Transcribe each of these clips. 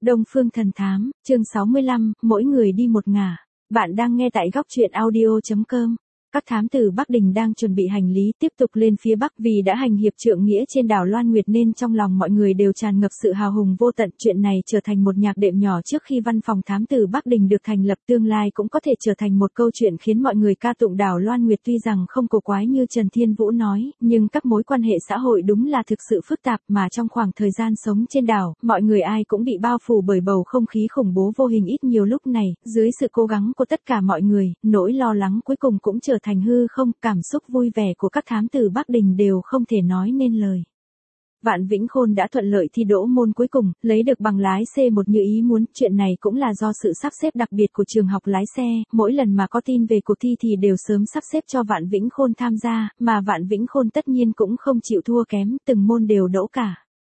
Đông Phương Thần Thám, chương 65, mỗi người đi một ngả. Bạn đang nghe tại góc truyện audio.com. Các thám tử Bắc Đình đang chuẩn bị hành lý tiếp tục lên phía Bắc vì đã hành hiệp trượng nghĩa trên đảo Loan Nguyệt nên trong lòng mọi người đều tràn ngập sự hào hùng vô tận. Chuyện này trở thành một nhạc đệm nhỏ trước khi văn phòng thám tử Bắc Đình được thành lập, tương lai cũng có thể trở thành một câu chuyện khiến mọi người ca tụng đảo Loan Nguyệt. Tuy rằng không cổ quái như Trần Thiên Vũ nói, nhưng các mối quan hệ xã hội đúng là thực sự phức tạp, mà trong khoảng thời gian sống trên đảo, mọi người ai cũng bị bao phủ bởi bầu không khí khủng bố vô hình. Ít nhiều lúc này, dưới sự cố gắng của tất cả mọi người, nỗi lo lắng cuối cùng cũng trở thành hư không. Cảm xúc vui vẻ của các thám tử Bắc Đình đều không thể nói nên lời. Vạn Vĩnh Khôn đã thuận lợi thi đỗ môn cuối cùng, lấy được bằng lái C1 như ý muốn. Chuyện này cũng là do sự sắp xếp đặc biệt của trường học lái xe, mỗi lần mà có tin về cuộc thi thì đều sớm sắp xếp cho Vạn Vĩnh Khôn tham gia, mà Vạn Vĩnh Khôn tất nhiên cũng không chịu thua kém, từng môn đều đỗ cả.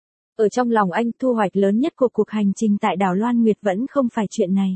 Ở trong lòng anh, thu hoạch lớn nhất của cuộc hành trình tại đảo Loan Nguyệt vẫn không phải chuyện này.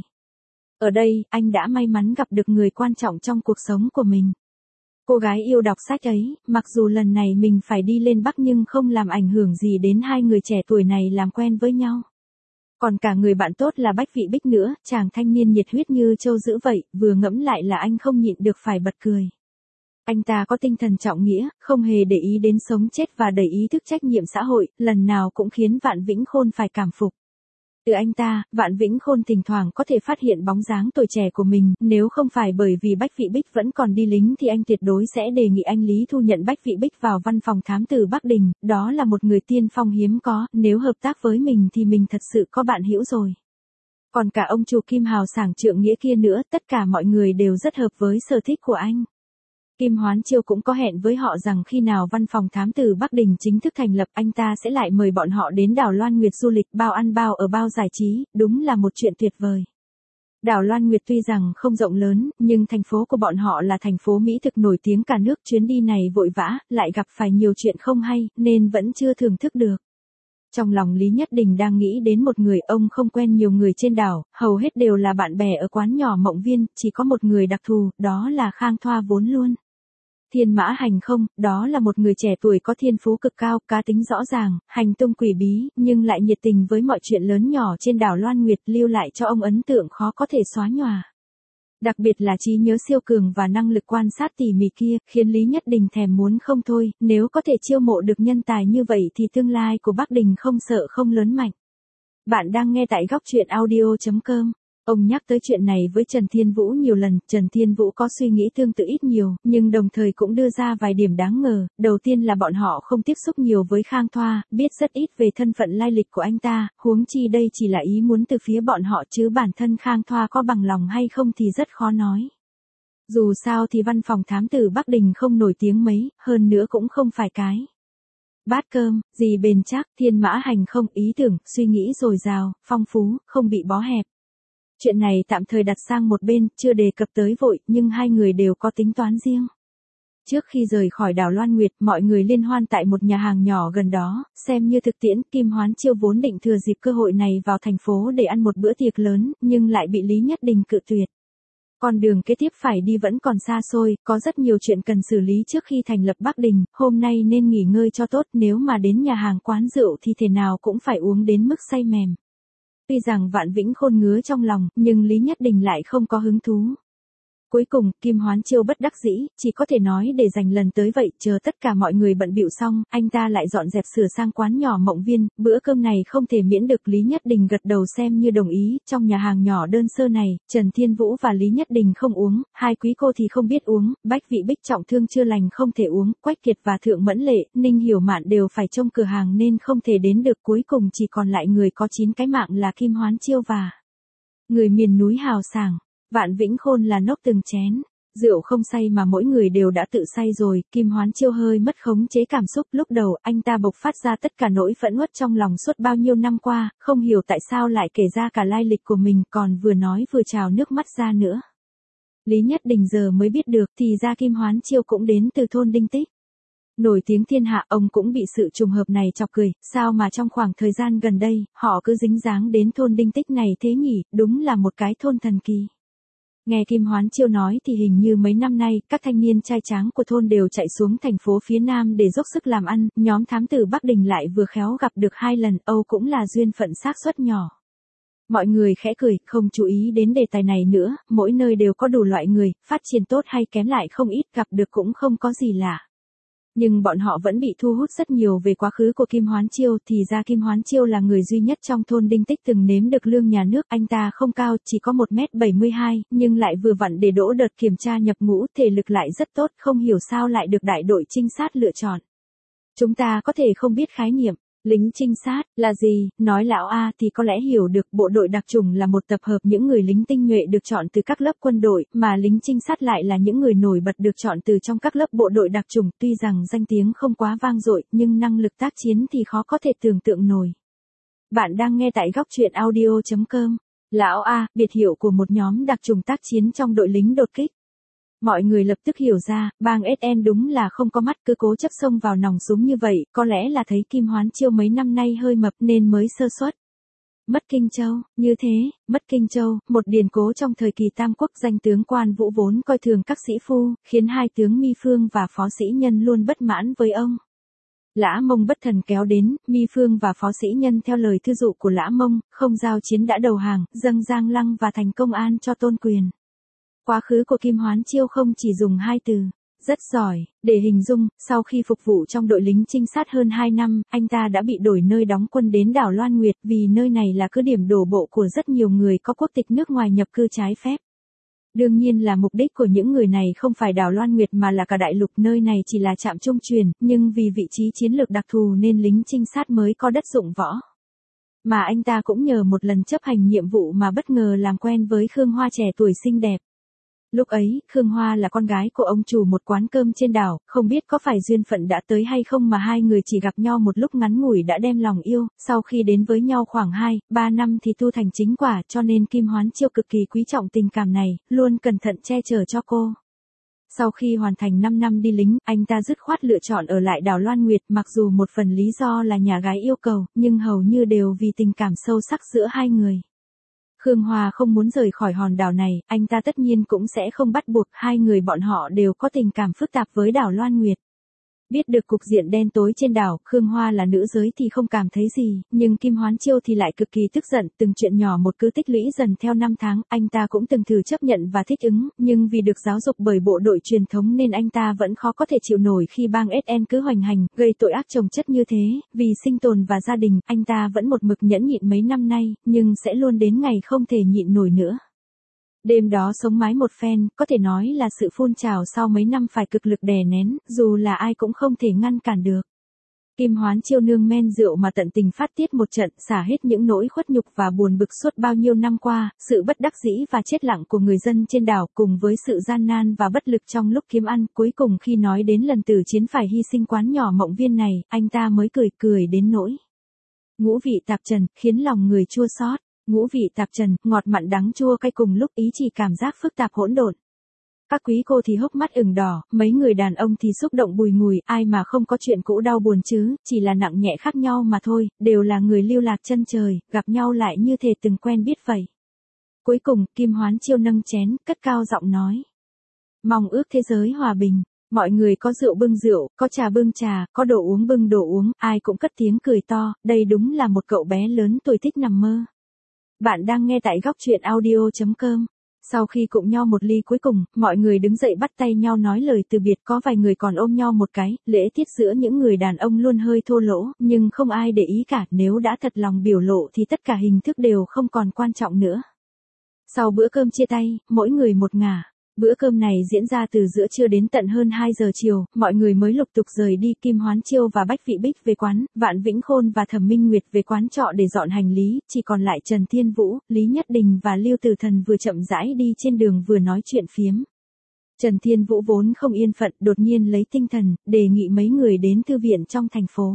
Ở đây, anh đã may mắn gặp được người quan trọng trong cuộc sống của mình. Cô gái yêu đọc sách ấy, mặc dù lần này mình phải đi lên Bắc nhưng không làm ảnh hưởng gì đến hai người trẻ tuổi này làm quen với nhau. Còn cả người bạn tốt là Bách Vị Bích nữa, chàng thanh niên nhiệt huyết như trâu dữ vậy, vừa ngẫm lại là anh không nhịn được phải bật cười. Anh ta có tinh thần trọng nghĩa, không hề để ý đến sống chết và đầy ý thức trách nhiệm xã hội, lần nào cũng khiến Vạn Vĩnh Khôn phải cảm phục. Từ anh ta, Vạn Vĩnh Khôn thỉnh thoảng có thể phát hiện bóng dáng tuổi trẻ của mình, nếu không phải bởi vì Bách Vị Bích vẫn còn đi lính thì anh tuyệt đối sẽ đề nghị anh Lý thu nhận Bách Vị Bích vào văn phòng thám tử Bắc Đình, đó là một người tiên phong hiếm có, nếu hợp tác với mình thì mình thật sự có bạn hữu rồi. Còn cả ông chủ Kim hào sảng trượng nghĩa kia nữa, tất cả mọi người đều rất hợp với sở thích của anh. Kim Hoán Chiêu cũng có hẹn với họ rằng khi nào văn phòng thám tử Bắc Đình chính thức thành lập, anh ta sẽ lại mời bọn họ đến đảo Loan Nguyệt du lịch, bao ăn bao ở bao giải trí, đúng là một chuyện tuyệt vời. Đảo Loan Nguyệt tuy rằng không rộng lớn, nhưng thành phố của bọn họ là thành phố mỹ thực nổi tiếng cả nước. Chuyến đi này vội vã, lại gặp phải nhiều chuyện không hay, nên vẫn chưa thưởng thức được. Trong lòng Lý Nhất Đình đang nghĩ đến một người, ông không quen nhiều người trên đảo, hầu hết đều là bạn bè ở quán nhỏ Mộng Viên, chỉ có một người đặc thù, đó là Khang Thoa vốn luôn. Thiên Mã Hành không, đó là một người trẻ tuổi có thiên phú cực cao, cá tính rõ ràng, hành tung quỷ bí, nhưng lại nhiệt tình với mọi chuyện lớn nhỏ trên đảo Loan Nguyệt, lưu lại cho ông ấn tượng khó có thể xóa nhòa. Đặc biệt là trí nhớ siêu cường và năng lực quan sát tỉ mỉ kia, khiến Lý Nhất Đình thèm muốn không thôi, nếu có thể chiêu mộ được nhân tài như vậy thì tương lai của Bắc Đình không sợ không lớn mạnh. Bạn đang nghe tại góc truyện audio.com. Ông nhắc tới chuyện này với Trần Thiên Vũ nhiều lần, Trần Thiên Vũ có suy nghĩ tương tự ít nhiều, nhưng đồng thời cũng đưa ra vài điểm đáng ngờ. Đầu tiên là bọn họ không tiếp xúc nhiều với Khang Thoa, biết rất ít về thân phận lai lịch của anh ta, huống chi đây chỉ là ý muốn từ phía bọn họ chứ bản thân Khang Thoa có bằng lòng hay không thì rất khó nói. Dù sao thì văn phòng thám tử Bắc Đình không nổi tiếng mấy, hơn nữa cũng không phải cái bát cơm, gì bền chắc. Thiên Mã Hành không, ý tưởng, suy nghĩ dồi dào, phong phú, không bị bó hẹp. Chuyện này tạm thời đặt sang một bên, chưa đề cập tới vội, nhưng hai người đều có tính toán riêng. Trước khi rời khỏi đảo Loan Nguyệt, mọi người liên hoan tại một nhà hàng nhỏ gần đó, xem như thực tiễn. Kim Hoán Chiêu vốn định thừa dịp cơ hội này vào thành phố để ăn một bữa tiệc lớn, nhưng lại bị Lý Nhất Đình cự tuyệt. Con đường kế tiếp phải đi vẫn còn xa xôi, có rất nhiều chuyện cần xử lý trước khi thành lập Bắc Đình, hôm nay nên nghỉ ngơi cho tốt, nếu mà đến nhà hàng quán rượu thì thế nào cũng phải uống đến mức say mềm. Tuy rằng Vạn Vĩnh Khôn ngứa trong lòng, nhưng Lý Nhất Đình lại không có hứng thú. Cuối cùng, Kim Hoán Chiêu bất đắc dĩ, chỉ có thể nói để dành lần tới vậy. Chờ tất cả mọi người bận bịu xong, anh ta lại dọn dẹp sửa sang quán nhỏ Mộng Viên, bữa cơm này không thể miễn được. Lý Nhất Đình gật đầu xem như đồng ý. Trong nhà hàng nhỏ đơn sơ này, Trần Thiên Vũ và Lý Nhất Đình không uống, hai quý cô thì không biết uống, Bách Vị Bích trọng thương chưa lành không thể uống, Quách Kiệt và Thượng Mẫn Lệ, Ninh Hiểu Mạn đều phải trông cửa hàng nên không thể đến được. Cuối cùng chỉ còn lại người có 9 cái mạng là Kim Hoán Chiêu và người miền núi hào sảng. Vạn Vĩnh Khôn là nốc từng chén. Rượu không say mà mỗi người đều đã tự say rồi. Kim Hoán Chiêu hơi mất khống chế cảm xúc. Lúc đầu anh ta bộc phát ra tất cả nỗi phẫn uất trong lòng suốt bao nhiêu năm qua, không hiểu tại sao lại kể ra cả lai lịch của mình, còn vừa nói vừa trào nước mắt ra nữa. Lý Nhất Đình giờ mới biết được thì ra Kim Hoán Chiêu cũng đến từ thôn Đinh Tích. Nổi tiếng thiên hạ, ông cũng bị sự trùng hợp này chọc cười, sao mà trong khoảng thời gian gần đây, họ cứ dính dáng đến thôn Đinh Tích này thế nhỉ, đúng là một cái thôn thần kỳ. Nghe Kim Hoán Chiêu nói thì hình như mấy năm nay, các thanh niên trai tráng của thôn đều chạy xuống thành phố phía Nam để dốc sức làm ăn, nhóm thám tử Bắc Đình lại vừa khéo gặp được 2 lần, Âu cũng là duyên phận xác suất nhỏ. Mọi người khẽ cười, không chú ý đến đề tài này nữa, mỗi nơi đều có đủ loại người, phát triển tốt hay kém lại không ít, gặp được cũng không có gì lạ. Nhưng bọn họ vẫn bị thu hút rất nhiều về quá khứ của Kim Hoán Chiêu, thì ra Kim Hoán Chiêu là người duy nhất trong thôn Đinh Tích từng nếm được lương nhà nước, anh ta không cao, chỉ có 1m72, nhưng lại vừa vặn để đỗ đợt kiểm tra nhập ngũ, thể lực lại rất tốt, không hiểu sao lại được đại đội trinh sát lựa chọn. Chúng ta có thể không biết khái niệm lính trinh sát là gì, nói lão A thì có lẽ hiểu được, bộ đội đặc chủng là một tập hợp những người lính tinh nhuệ được chọn từ các lớp quân đội, mà lính trinh sát lại là những người nổi bật được chọn từ trong các lớp bộ đội đặc chủng, tuy rằng danh tiếng không quá vang dội, nhưng năng lực tác chiến thì khó có thể tưởng tượng nổi. Bạn đang nghe tại góc truyện audio.com. Lão A, biệt hiệu của một nhóm đặc chủng tác chiến trong đội lính đột kích. Mọi người lập tức hiểu ra, bang SN đúng là không có mắt, cứ cố chấp xông vào nòng súng như vậy, có lẽ là thấy Kim Hoán Chiêu mấy năm nay hơi mập nên mới sơ suất. Mất Kinh Châu, như thế, mất Kinh Châu, một điền cố trong thời kỳ Tam Quốc, danh tướng Quan Vũ vốn coi thường các sĩ phu, khiến hai tướng Mi Phương và Phó Sĩ Nhân luôn bất mãn với ông. Lã Mông bất thần kéo đến, Mi Phương và Phó Sĩ Nhân theo lời thư dụ của Lã Mông, không giao chiến đã đầu hàng, dâng Giang Lăng và thành công an cho Tôn Quyền. Quá khứ của Kim Hoán Chiêu không chỉ dùng hai từ, rất giỏi, để hình dung, sau khi phục vụ trong đội lính trinh sát hơn 2 năm, anh ta đã bị đổi nơi đóng quân đến đảo Loan Nguyệt vì nơi này là cứ điểm đổ bộ của rất nhiều người có quốc tịch nước ngoài nhập cư trái phép. Đương nhiên là mục đích của những người này không phải đảo Loan Nguyệt mà là cả đại lục, nơi này chỉ là trạm trung truyền, nhưng vì vị trí chiến lược đặc thù nên lính trinh sát mới có đất dụng võ. Mà anh ta cũng nhờ một lần chấp hành nhiệm vụ mà bất ngờ làm quen với Khương Hoa trẻ tuổi xinh đẹp. Lúc ấy, Khương Hoa là con gái của ông chủ một quán cơm trên đảo, không biết có phải duyên phận đã tới hay không mà hai người chỉ gặp nhau một lúc ngắn ngủi đã đem lòng yêu, sau khi đến với nhau khoảng 2-3 năm thì tu thành chính quả, cho nên Kim Hoán Chiêu cực kỳ quý trọng tình cảm này, luôn cẩn thận che chở cho cô. Sau khi hoàn thành 5 năm đi lính, anh ta dứt khoát lựa chọn ở lại đảo Loan Nguyệt, mặc dù một phần lý do là nhà gái yêu cầu, nhưng hầu như đều vì tình cảm sâu sắc giữa hai người. Khương Hoa không muốn rời khỏi hòn đảo này, anh ta tất nhiên cũng sẽ không bắt buộc, hai người bọn họ đều có tình cảm phức tạp với đảo Loan Nguyệt. Biết được cục diện đen tối trên đảo, Khương Hoa là nữ giới thì không cảm thấy gì, nhưng Kim Hoán Chiêu thì lại cực kỳ tức giận, từng chuyện nhỏ một cứ tích lũy dần theo năm tháng, anh ta cũng từng thử chấp nhận và thích ứng, nhưng vì được giáo dục bởi bộ đội truyền thống nên anh ta vẫn khó có thể chịu nổi khi bang SN cứ hoành hành, gây tội ác chồng chất như thế, vì sinh tồn và gia đình, anh ta vẫn một mực nhẫn nhịn mấy năm nay, nhưng sẽ luôn đến ngày không thể nhịn nổi nữa. Đêm đó sống mái một phen, có thể nói là sự phun trào sau mấy năm phải cực lực đè nén, dù là ai cũng không thể ngăn cản được. Kim Hoán Chiêu nương men rượu mà tận tình phát tiết một trận, xả hết những nỗi khuất nhục và buồn bực suốt bao nhiêu năm qua, sự bất đắc dĩ và chết lặng của người dân trên đảo cùng với sự gian nan và bất lực trong lúc kiếm ăn, cuối cùng khi nói đến lần tử chiến phải hy sinh quán nhỏ Mộng Viên này, anh ta mới cười đến nỗi ngũ vị tạp trần, khiến lòng người chua xót. Ngũ vị tạp trần, ngọt mặn đắng chua cay cùng lúc, ý chỉ cảm giác phức tạp hỗn độn. Các quý cô thì hốc mắt ửng đỏ, mấy người đàn ông thì xúc động bùi ngùi, ai mà không có chuyện cũ đau buồn chứ, chỉ là nặng nhẹ khác nhau mà thôi, đều là người lưu lạc chân trời, gặp nhau lại như thể từng quen biết vậy. Cuối cùng, Kim Hoán Chiêu nâng chén, cất cao giọng nói: mong ước thế giới hòa bình. Mọi người có rượu bưng rượu, có trà bưng trà, có đồ uống bưng đồ uống, ai cũng cất tiếng cười to, đây đúng là một cậu bé lớn tuổi thích nằm mơ. Bạn đang nghe tại góc truyện audio.com. Sau khi cùng nhau một ly cuối cùng, mọi người đứng dậy bắt tay nhau nói lời từ biệt, có vài người còn ôm nhau một cái, lễ tiết giữa những người đàn ông luôn hơi thô lỗ, nhưng không ai để ý cả, nếu đã thật lòng biểu lộ thì tất cả hình thức đều không còn quan trọng nữa. Sau bữa cơm chia tay, mỗi người một ngả. Bữa cơm này diễn ra từ giữa trưa đến tận hơn 2 giờ chiều, mọi người mới lục tục rời đi, Kim Hoán Chiêu và Bách Vị Bích về quán, Vạn Vĩnh Khôn và Thẩm Minh Nguyệt về quán trọ để dọn hành lý, chỉ còn lại Trần Thiên Vũ, Lý Nhất Đình và Lưu Tử Thần vừa chậm rãi đi trên đường vừa nói chuyện phiếm. Trần Thiên Vũ vốn không yên phận, đột nhiên lấy tinh thần, đề nghị mấy người đến thư viện trong thành phố.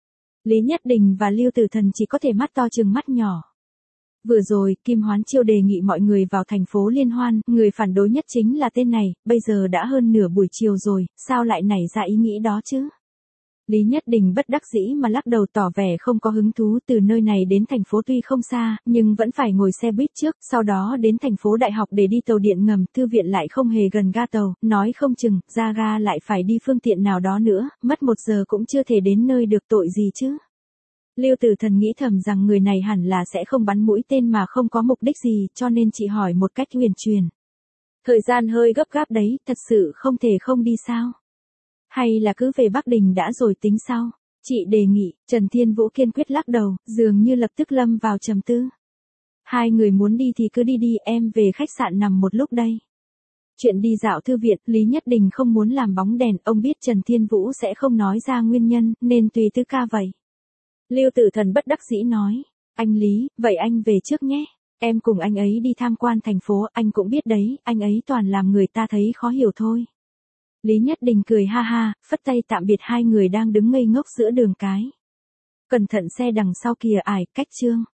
Lý Nhất Đình và Lưu Tử Thần chỉ có thể mắt to trừng mắt nhỏ. Vừa rồi, Kim Hoán Chiêu đề nghị mọi người vào thành phố liên hoan, người phản đối nhất chính là tên này, bây giờ đã hơn nửa buổi chiều rồi, sao lại nảy ra ý nghĩ đó chứ? Lý Nhất Đình bất đắc dĩ mà lắc đầu tỏ vẻ không có hứng thú, từ nơi này đến thành phố tuy không xa, nhưng vẫn phải ngồi xe buýt trước, sau đó đến thành phố đại học để đi tàu điện ngầm, thư viện lại không hề gần ga tàu, nói không chừng, ra ga lại phải đi phương tiện nào đó nữa, mất 1 giờ cũng chưa thể đến nơi được, tội gì chứ? Lưu Tử Thần nghĩ thầm rằng người này hẳn là sẽ không bắn mũi tên mà không có mục đích gì, cho nên chị hỏi một cách huyền truyền. Thời gian hơi gấp gáp đấy, thật sự không thể không đi sao? Hay là cứ về Bắc Đình đã rồi tính sau? Chị đề nghị. Trần Thiên Vũ kiên quyết lắc đầu, dường như lập tức lâm vào trầm tư. Hai người muốn đi thì cứ đi đi, em về khách sạn nằm một lúc đây. Chuyện đi dạo thư viện, Lý Nhất Đình không muốn làm bóng đèn, ông biết Trần Thiên Vũ sẽ không nói ra nguyên nhân, nên tùy tư ca vậy. Lưu Tử Thần bất đắc dĩ nói, anh Lý, vậy anh về trước nhé. Em cùng anh ấy đi tham quan thành phố, anh cũng biết đấy, anh ấy toàn làm người ta thấy khó hiểu thôi. Lý Nhất Đình cười ha ha, phất tay tạm biệt hai người đang đứng ngây ngốc giữa đường cái. Cẩn thận xe đằng sau kìa ải, cách Trương.